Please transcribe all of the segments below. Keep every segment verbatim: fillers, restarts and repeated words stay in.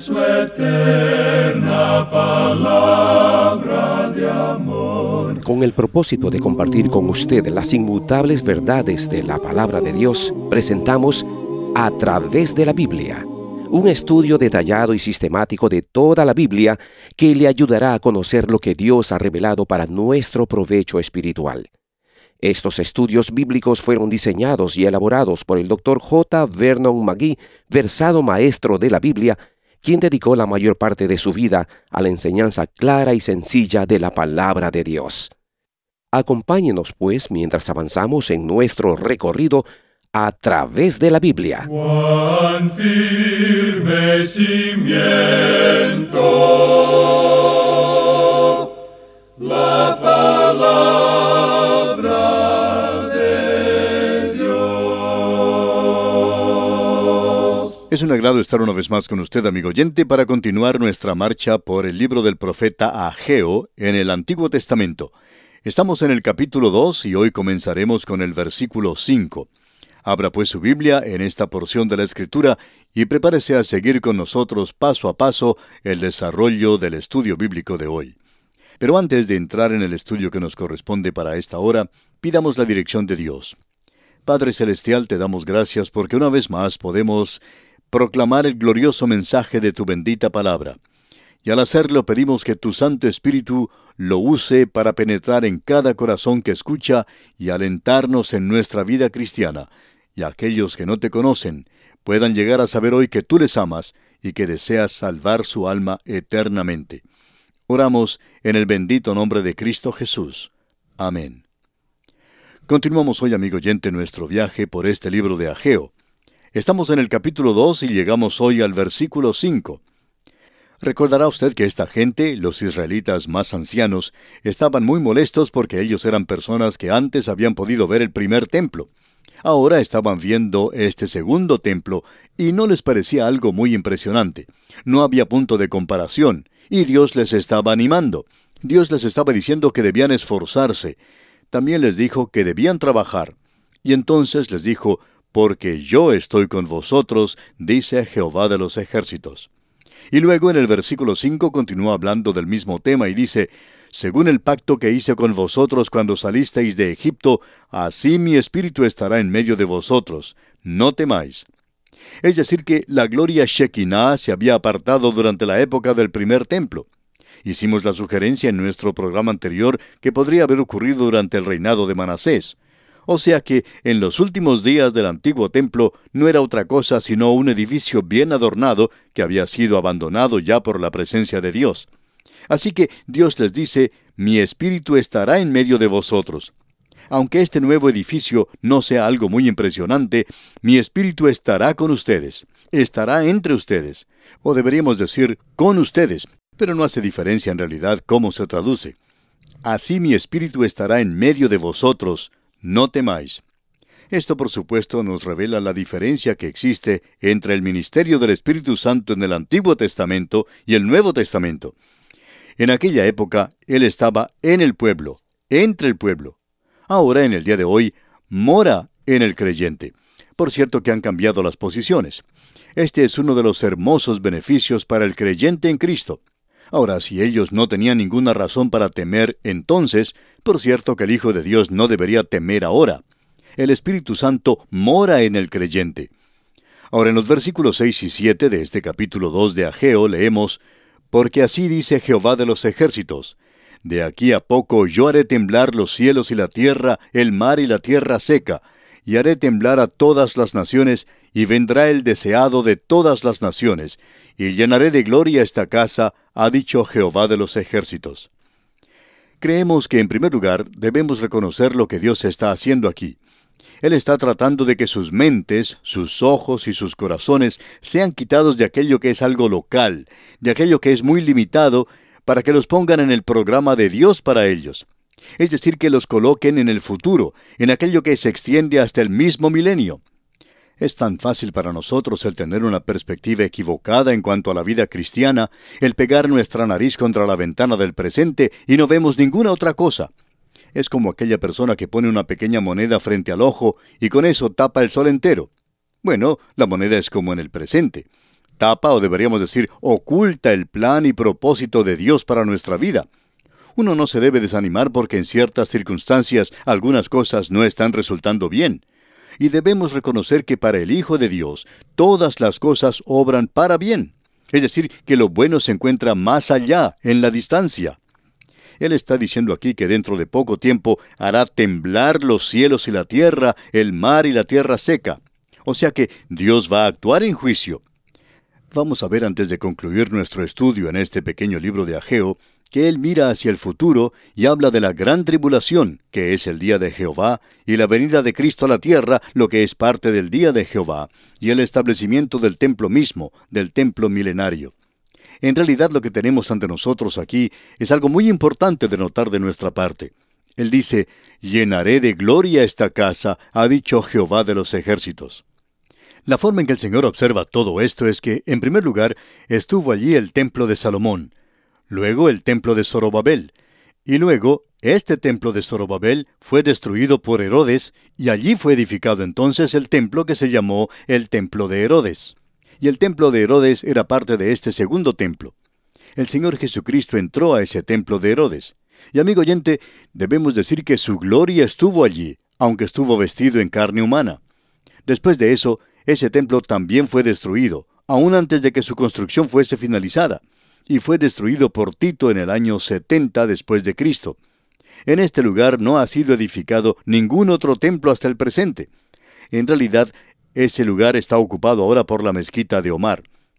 su eterna palabra de amor. Con el propósito de compartir con usted las inmutables verdades de la palabra de Dios, presentamos A Través de la Biblia, un estudio detallado y sistemático de toda la Biblia que le ayudará a conocer lo que Dios ha revelado para nuestro provecho espiritual. Estos estudios bíblicos fueron diseñados y elaborados por el doctor J. Vernon McGee, versado maestro de la Biblia, quien dedicó la mayor parte de su vida a la enseñanza clara y sencilla de la palabra de Dios. Acompáñenos, pues, mientras avanzamos en nuestro recorrido a través de la Biblia. Cuán firme cimiento la palabra de Dios. Es un agrado estar una vez más con usted, amigo oyente, para continuar nuestra marcha por el libro del profeta Ageo en el Antiguo Testamento. Estamos en el capítulo dos y hoy comenzaremos con el versículo cinco. Abra pues su Biblia en esta porción de la Escritura y prepárese a seguir con nosotros paso a paso el desarrollo del estudio bíblico de hoy. Pero antes de entrar en el estudio que nos corresponde para esta hora, pidamos la dirección de Dios. Padre Celestial, te damos gracias porque una vez más podemos proclamar el glorioso mensaje de tu bendita palabra. Y al hacerlo pedimos que tu Santo Espíritu lo use para penetrar en cada corazón que escucha y alentarnos en nuestra vida cristiana, y aquellos que no te conocen puedan llegar a saber hoy que tú les amas y que deseas salvar su alma eternamente. Oramos en el bendito nombre de Cristo Jesús. Amén. Continuamos hoy, amigo oyente, nuestro viaje por este libro de Ageo. Estamos en el capítulo dos y llegamos hoy al versículo cinco. Recordará usted que esta gente, los israelitas más ancianos, estaban muy molestos porque ellos eran personas que antes habían podido ver el primer templo. Ahora estaban viendo este segundo templo y no les parecía algo muy impresionante. No había punto de comparación y Dios les estaba animando. Dios les estaba diciendo que debían esforzarse. También les dijo que debían trabajar. Y entonces les dijo, porque yo estoy con vosotros, dice Jehová de los ejércitos. Y luego en el versículo cinco continúa hablando del mismo tema y dice, según el pacto que hice con vosotros cuando salisteis de Egipto, así mi espíritu estará en medio de vosotros. No temáis. Es decir que la gloria Shekinah se había apartado durante la época del primer templo. Hicimos la sugerencia en nuestro programa anterior que podría haber ocurrido durante el reinado de Manasés. O sea que en los últimos días del antiguo templo no era otra cosa sino un edificio bien adornado que había sido abandonado ya por la presencia de Dios. Así que Dios les dice, mi espíritu estará en medio de vosotros. Aunque este nuevo edificio no sea algo muy impresionante, mi espíritu estará con ustedes, estará entre ustedes, o deberíamos decir con ustedes, pero no hace diferencia en realidad cómo se traduce. Así mi espíritu estará en medio de vosotros, no temáis. Esto, por supuesto, nos revela la diferencia que existe entre el ministerio del Espíritu Santo en el Antiguo Testamento y el Nuevo Testamento. En aquella época, Él estaba en el pueblo, entre el pueblo. Ahora, en el día de hoy, mora en el creyente. Por cierto que han cambiado las posiciones. Este es uno de los hermosos beneficios para el creyente en Cristo. Ahora, si ellos no tenían ninguna razón para temer entonces, por cierto que el Hijo de Dios no debería temer ahora. El Espíritu Santo mora en el creyente. Ahora, en los versículos seis y siete de este capítulo dos de Ageo leemos, porque así dice Jehová de los ejércitos, de aquí a poco yo haré temblar los cielos y la tierra, el mar y la tierra seca, y haré temblar a todas las naciones, y vendrá el deseado de todas las naciones, y llenaré de gloria esta casa, ha dicho Jehová de los ejércitos. Creemos que en primer lugar debemos reconocer lo que Dios está haciendo aquí. Él está tratando de que sus mentes, sus ojos y sus corazones sean quitados de aquello que es algo local, de aquello que es muy limitado, para que los pongan en el programa de Dios para ellos. Es decir, que los coloquen en el futuro, en aquello que se extiende hasta el mismo milenio. Es tan fácil para nosotros el tener una perspectiva equivocada en cuanto a la vida cristiana, el pegar nuestra nariz contra la ventana del presente y no vemos ninguna otra cosa. Es como aquella persona que pone una pequeña moneda frente al ojo y con eso tapa el sol entero. Bueno, la moneda es como en el presente. tapa, o deberíamos decir, oculta el plan y propósito de Dios para nuestra vida. Uno no se debe desanimar porque en ciertas circunstancias algunas cosas no están resultando bien. Y debemos reconocer que para el Hijo de Dios todas las cosas obran para bien. Es decir, que lo bueno se encuentra más allá, en la distancia. Él está diciendo aquí que dentro de poco tiempo hará temblar los cielos y la tierra, el mar y la tierra seca. O sea que Dios va a actuar en juicio. Vamos a ver antes de concluir nuestro estudio en este pequeño libro de Ageo, que él mira hacia el futuro y habla de la gran tribulación, que es el día de Jehová, y la venida de Cristo a la tierra, lo que es parte del día de Jehová, y el establecimiento del templo mismo, del templo milenario. En realidad lo que tenemos ante nosotros aquí es algo muy importante de notar de nuestra parte. Él dice, llenaré de gloria esta casa, ha dicho Jehová de los ejércitos. La forma en que el Señor observa todo esto es que, en primer lugar, estuvo allí el templo de Salomón, luego el templo de Zorobabel, y luego este templo de Zorobabel fue destruido por Herodes, y allí fue edificado entonces el templo que se llamó el templo de Herodes. Y el templo de Herodes era parte de este segundo templo. El Señor Jesucristo entró a ese templo de Herodes. Y amigo oyente, debemos decir que su gloria estuvo allí, aunque estuvo vestido en carne humana. Después de eso, ese templo también fue destruido, aún antes de que su construcción fuese finalizada, y fue destruido por Tito en el año setenta después de Cristo. En este lugar no ha sido edificado ningún otro templo hasta el presente. En realidad, ese lugar está ocupado ahora por la mezquita de Omar.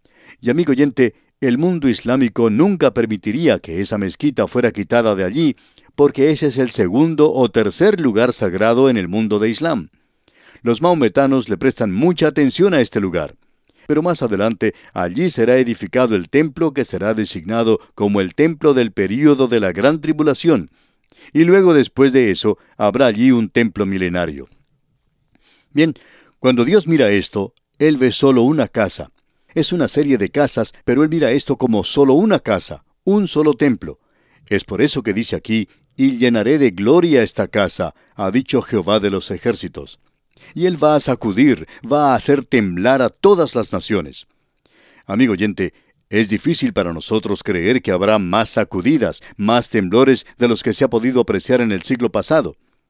Y amigo oyente, el mundo islámico nunca permitiría que esa mezquita fuera quitada de allí, porque ese es el segundo o tercer lugar sagrado en el mundo de Islam. Los maometanos le prestan mucha atención a este lugar. Pero más adelante, allí será edificado el templo que será designado como el templo del período de la gran tribulación. Y luego, después de eso, habrá allí un templo milenario. Bien, cuando Dios mira esto, Él ve solo una casa. Es una serie de casas, pero Él mira esto como solo una casa, un solo templo. Es por eso que dice aquí, y llenaré de gloria esta casa, ha dicho Jehová de los ejércitos. Y Él va a sacudir, va a hacer temblar a todas las naciones. Amigo oyente, es difícil para nosotros creer que habrá más sacudidas, más temblores de los que se ha podido apreciar en el siglo pasado.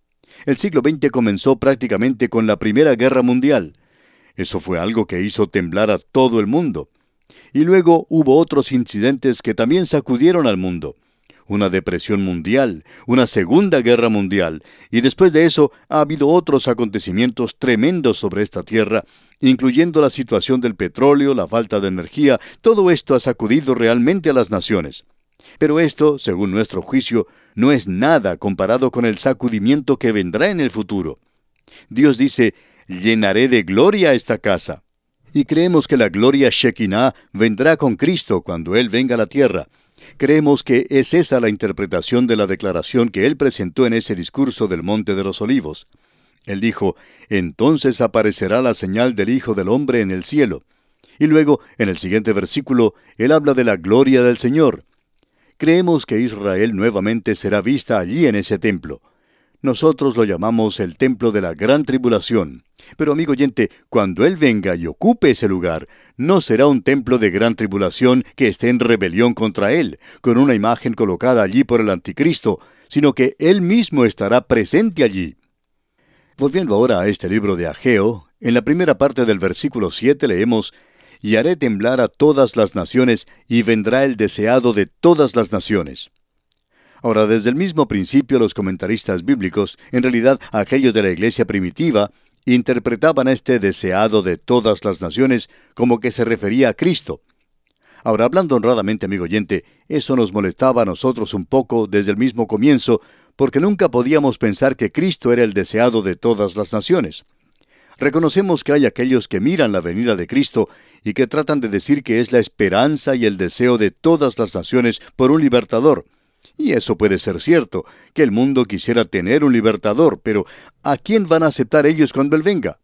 El siglo veinte comenzó prácticamente con la Primera Guerra Mundial. Eso fue algo que hizo temblar a todo el mundo. Y luego hubo otros incidentes que también sacudieron al mundo. Una depresión mundial, una Segunda Guerra Mundial, y después de eso ha habido otros acontecimientos tremendos sobre esta tierra, incluyendo la situación del petróleo, la falta de energía. Todo esto ha sacudido realmente a las naciones. Pero esto, según nuestro juicio, no es nada comparado con el sacudimiento que vendrá en el futuro. Dios dice, llenaré de gloria esta casa. Y creemos que la gloria Shekinah vendrá con Cristo cuando Él venga a la tierra. Creemos que es esa la interpretación de la declaración que Él presentó en ese discurso del Monte de los Olivos. Él dijo, entonces aparecerá la señal del Hijo del Hombre en el cielo. Y luego, en el siguiente versículo, Él habla de la gloria del Señor. Creemos que Israel nuevamente será vista allí en ese templo. Nosotros lo llamamos el templo de la gran tribulación. Pero amigo oyente, cuando Él venga y ocupe ese lugar, no será un templo de gran tribulación que esté en rebelión contra Él, con una imagen colocada allí por el anticristo, sino que Él mismo estará presente allí. Volviendo ahora a este libro de Ageo, en la primera parte del versículo siete leemos, y haré temblar a todas las naciones, y vendrá el deseado de todas las naciones. Ahora, desde el mismo principio, los comentaristas bíblicos, en realidad aquellos de la iglesia primitiva, interpretaban este deseado de todas las naciones como que se refería a Cristo. Ahora, hablando honradamente, amigo oyente, eso nos molestaba a nosotros un poco desde el mismo comienzo, porque nunca podíamos pensar que Cristo era el deseado de todas las naciones. Reconocemos que hay aquellos que miran la venida de Cristo y que tratan de decir que es la esperanza y el deseo de todas las naciones por un libertador. Y eso puede ser cierto, que el mundo quisiera tener un libertador, pero ¿a quién van a aceptar ellos cuando Él venga?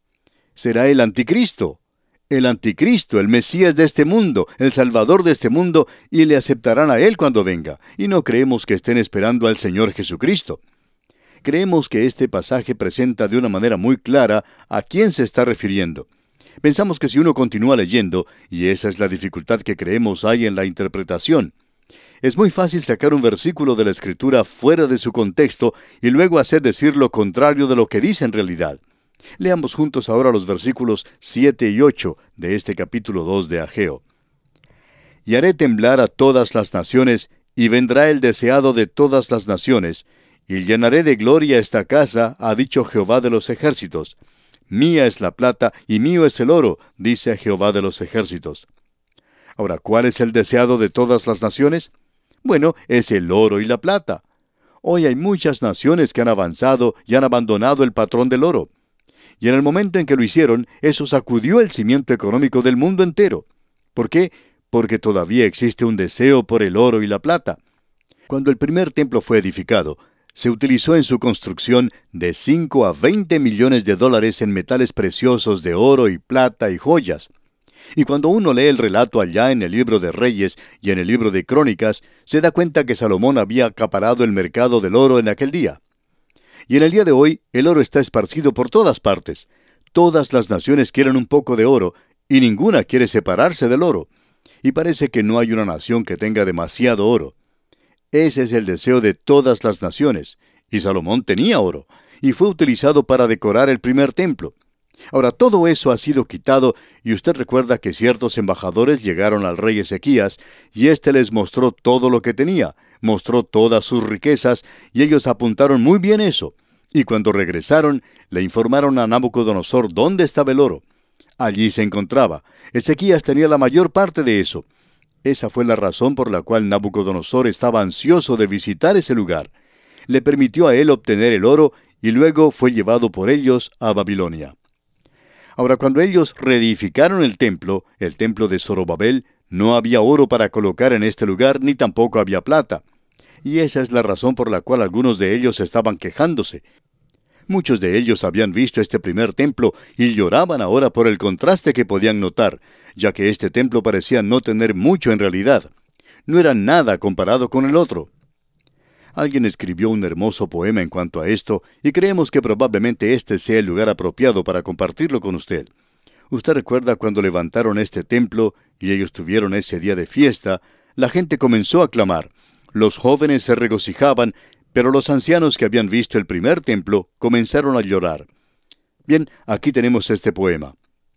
Será el anticristo. El anticristo, el Mesías de este mundo, el Salvador de este mundo, y le aceptarán a Él cuando venga. Y no creemos que estén esperando al Señor Jesucristo. Creemos que este pasaje presenta de una manera muy clara a quién se está refiriendo. Pensamos que si uno continúa leyendo, y esa es la dificultad que creemos hay en la interpretación, es muy fácil sacar un versículo de la Escritura fuera de su contexto y luego hacer decir lo contrario de lo que dice en realidad. Leamos juntos ahora los versículos siete y ocho de este capítulo dos de Ageo. Y haré temblar a todas las naciones, y vendrá el deseado de todas las naciones, y llenaré de gloria esta casa, ha dicho Jehová de los ejércitos. Mía es la plata, y mío es el oro, dice Jehová de los ejércitos. Ahora, ¿cuál es el deseado de todas las naciones? Bueno, es el oro y la plata. Hoy hay muchas naciones que han avanzado y han abandonado el patrón del oro. Y en el momento en que lo hicieron, eso sacudió el cimiento económico del mundo entero. ¿Por qué? Porque todavía existe un deseo por el oro y la plata. Cuando el primer templo fue edificado, se utilizó en su construcción de cinco a veinte millones de dólares en metales preciosos de oro y plata y joyas. Y cuando uno lee el relato allá en el libro de Reyes y en el libro de Crónicas, se da cuenta que Salomón había acaparado el mercado del oro en aquel día. Y en el día de hoy, el oro está esparcido por todas partes. Todas las naciones quieren un poco de oro, y ninguna quiere separarse del oro. Y parece que no hay una nación que tenga demasiado oro. Ese es el deseo de todas las naciones, y Salomón tenía oro, y fue utilizado para decorar el primer templo. Ahora, todo eso ha sido quitado, y usted recuerda que ciertos embajadores llegaron al rey Ezequías, y éste les mostró todo lo que tenía, mostró todas sus riquezas, y ellos apuntaron muy bien eso. Y cuando regresaron, le informaron a Nabucodonosor dónde estaba el oro. Allí se encontraba. Ezequías tenía la mayor parte de eso. Esa fue la razón por la cual Nabucodonosor estaba ansioso de visitar ese lugar. Le permitió a él obtener el oro, y luego fue llevado por ellos a Babilonia. Ahora, cuando ellos reedificaron el templo, el templo de Zorobabel, no había oro para colocar en este lugar, ni tampoco había plata. Y esa es la razón por la cual algunos de ellos estaban quejándose. Muchos de ellos habían visto este primer templo y lloraban ahora por el contraste que podían notar, ya que este templo parecía no tener mucho en realidad. No era nada comparado con el otro. Alguien escribió un hermoso poema en cuanto a esto, y creemos que probablemente este sea el lugar apropiado para compartirlo con usted. Usted recuerda cuando levantaron este templo, y ellos tuvieron ese día de fiesta, la gente comenzó a clamar. Los jóvenes se regocijaban, pero los ancianos que habían visto el primer templo comenzaron a llorar. Bien, aquí tenemos este poema.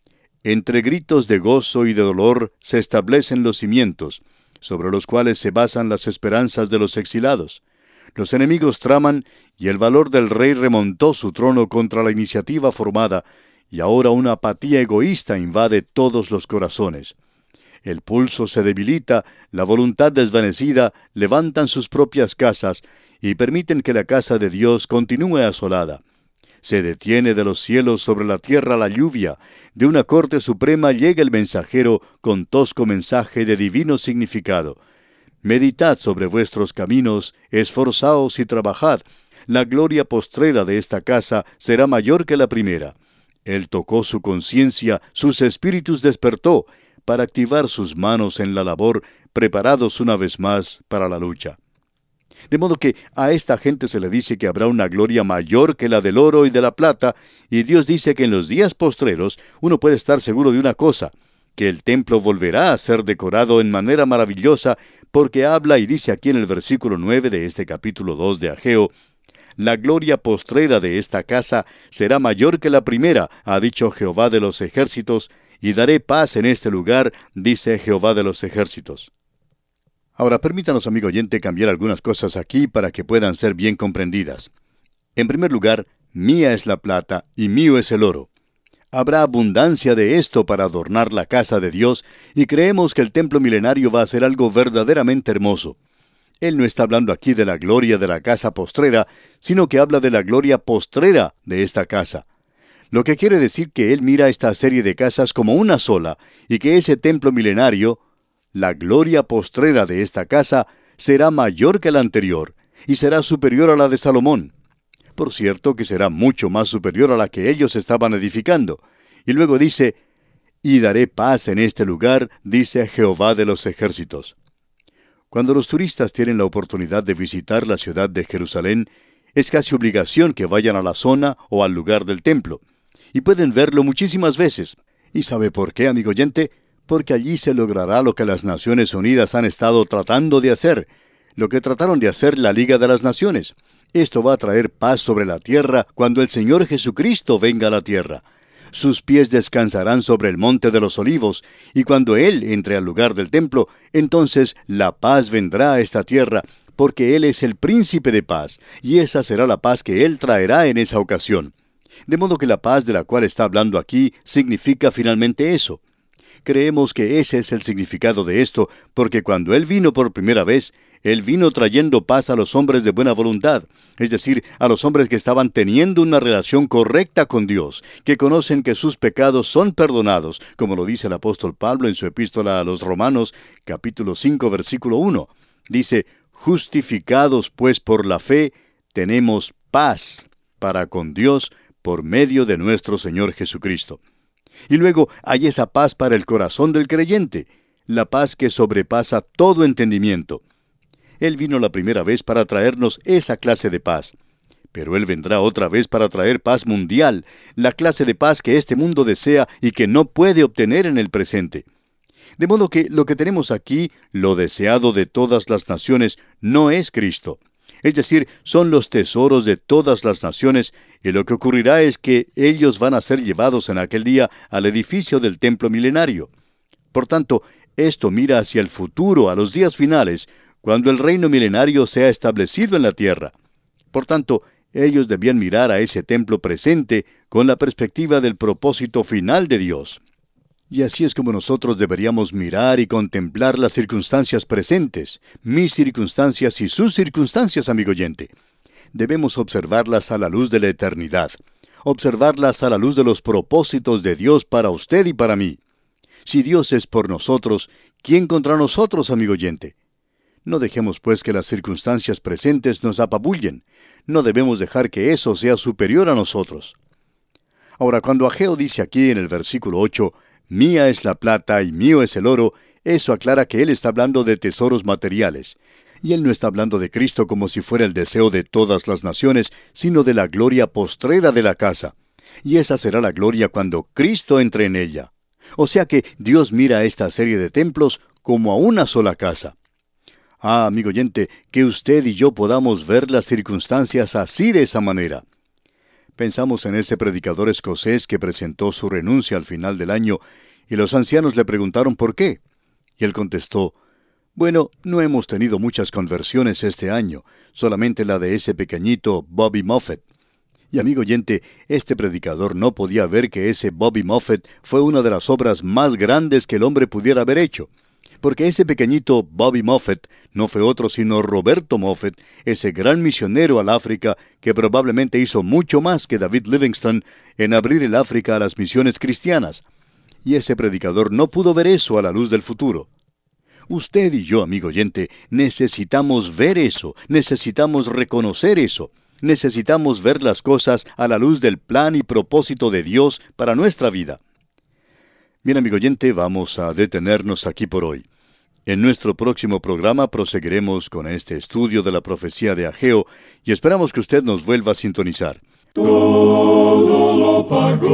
Entre gritos de gozo y de dolor se establecen los cimientos, sobre los cuales se basan las esperanzas de los exilados. Los enemigos traman, y el valor del rey remontó su trono contra la iniciativa formada, y ahora una apatía egoísta invade todos los corazones. El pulso se debilita, la voluntad desvanecida levantan sus propias casas, y permiten que la casa de Dios continúe asolada. Se detiene de los cielos sobre la tierra la lluvia, de una corte suprema llega el mensajero con tosco mensaje de divino significado. Meditad sobre vuestros caminos, esforzaos y trabajad. La gloria postrera de esta casa será mayor que la primera. Él tocó su conciencia, sus espíritus despertó, para activar sus manos en la labor, preparados una vez más para la lucha. De modo que a esta gente se le dice que habrá una gloria mayor que la del oro y de la plata, y Dios dice que en los días postreros uno puede estar seguro de una cosa, que el templo volverá a ser decorado en manera maravillosa, porque habla y dice aquí en el versículo nueve de este capítulo dos de Ageo, la gloria postrera de esta casa será mayor que la primera, ha dicho Jehová de los ejércitos, y daré paz en este lugar, dice Jehová de los ejércitos. Ahora permítanos, amigo oyente, cambiar algunas cosas aquí para que puedan ser bien comprendidas. En primer lugar, mía es la plata y mío es el oro. Habrá abundancia de esto para adornar la casa de Dios, y creemos que el templo milenario va a ser algo verdaderamente hermoso. Él no está hablando aquí de la gloria de la casa postrera, sino que habla de la gloria postrera de esta casa. Lo que quiere decir que él mira esta serie de casas como una sola, y que ese templo milenario, la gloria postrera de esta casa, será mayor que la anterior, y será superior a la de Salomón. Por cierto que será mucho más superior a la que ellos estaban edificando. Y luego dice, y daré paz en este lugar, dice Jehová de los ejércitos. Cuando los turistas tienen la oportunidad de visitar la ciudad de Jerusalén, es casi obligación que vayan a la zona o al lugar del templo. Y pueden verlo muchísimas veces. ¿Y sabe por qué, amigo oyente? Porque allí se logrará lo que las Naciones Unidas han estado tratando de hacer, lo que trataron de hacer la Liga de las Naciones. Esto va a traer paz sobre la tierra cuando el Señor Jesucristo venga a la tierra. Sus pies descansarán sobre el monte de los olivos, y cuando Él entre al lugar del templo, entonces la paz vendrá a esta tierra, porque Él es el príncipe de paz, y esa será la paz que Él traerá en esa ocasión. De modo que la paz de la cual está hablando aquí significa finalmente eso. Creemos que ese es el significado de esto, porque cuando Él vino por primera vez, Él vino trayendo paz a los hombres de buena voluntad, es decir, a los hombres que estaban teniendo una relación correcta con Dios, que conocen que sus pecados son perdonados, como lo dice el apóstol Pablo en su epístola a los Romanos, capítulo cinco, versículo uno. Dice, justificados pues por la fe, tenemos paz para con Dios por medio de nuestro Señor Jesucristo. Y luego hay esa paz para el corazón del creyente, la paz que sobrepasa todo entendimiento. Él vino la primera vez para traernos esa clase de paz. Pero Él vendrá otra vez para traer paz mundial, la clase de paz que este mundo desea y que no puede obtener en el presente. De modo que lo que tenemos aquí, lo deseado de todas las naciones, no es Cristo. Es decir, son los tesoros de todas las naciones, y lo que ocurrirá es que ellos van a ser llevados en aquel día al edificio del templo milenario. Por tanto, esto mira hacia el futuro, a los días finales, cuando el reino milenario sea establecido en la tierra. Por tanto, ellos debían mirar a ese templo presente con la perspectiva del propósito final de Dios. Y así es como nosotros deberíamos mirar y contemplar las circunstancias presentes, mis circunstancias y sus circunstancias, amigo oyente. Debemos observarlas a la luz de la eternidad, observarlas a la luz de los propósitos de Dios para usted y para mí. Si Dios es por nosotros, ¿quién contra nosotros, amigo oyente? No dejemos pues que las circunstancias presentes nos apabullen. No debemos dejar que eso sea superior a nosotros. Ahora, cuando Ageo dice aquí en el versículo ocho, mía es la plata y mío es el oro, eso aclara que él está hablando de tesoros materiales. Y él no está hablando de Cristo como si fuera el deseo de todas las naciones, sino de la gloria postrera de la casa. Y esa será la gloria cuando Cristo entre en ella. O sea que Dios mira a esta serie de templos como a una sola casa. Ah, amigo oyente, que usted y yo podamos ver las circunstancias así de esa manera. Pensamos en ese predicador escocés que presentó su renuncia al final del año, y los ancianos le preguntaron por qué. Y él contestó, bueno, no hemos tenido muchas conversiones este año, solamente la de ese pequeñito Bobby Moffett. Y amigo oyente, este predicador no podía ver que ese Bobby Moffett fue una de las obras más grandes que el hombre pudiera haber hecho. Porque ese pequeñito Bobby Moffett no fue otro sino Roberto Moffett, ese gran misionero al África que probablemente hizo mucho más que David Livingstone en abrir el África a las misiones cristianas. Y ese predicador no pudo ver eso a la luz del futuro. Usted y yo, amigo oyente, necesitamos ver eso, necesitamos reconocer eso, necesitamos ver las cosas a la luz del plan y propósito de Dios para nuestra vida. Bien, amigo oyente, vamos a detenernos aquí por hoy. En nuestro próximo programa proseguiremos con este estudio de la profecía de Ageo y esperamos que usted nos vuelva a sintonizar. Todo lo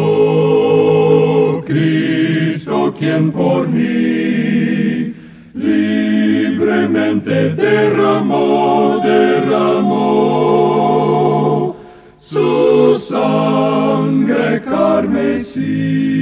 pagó Cristo, quien por mí libremente derramó, derramó. Su sangre carmesí.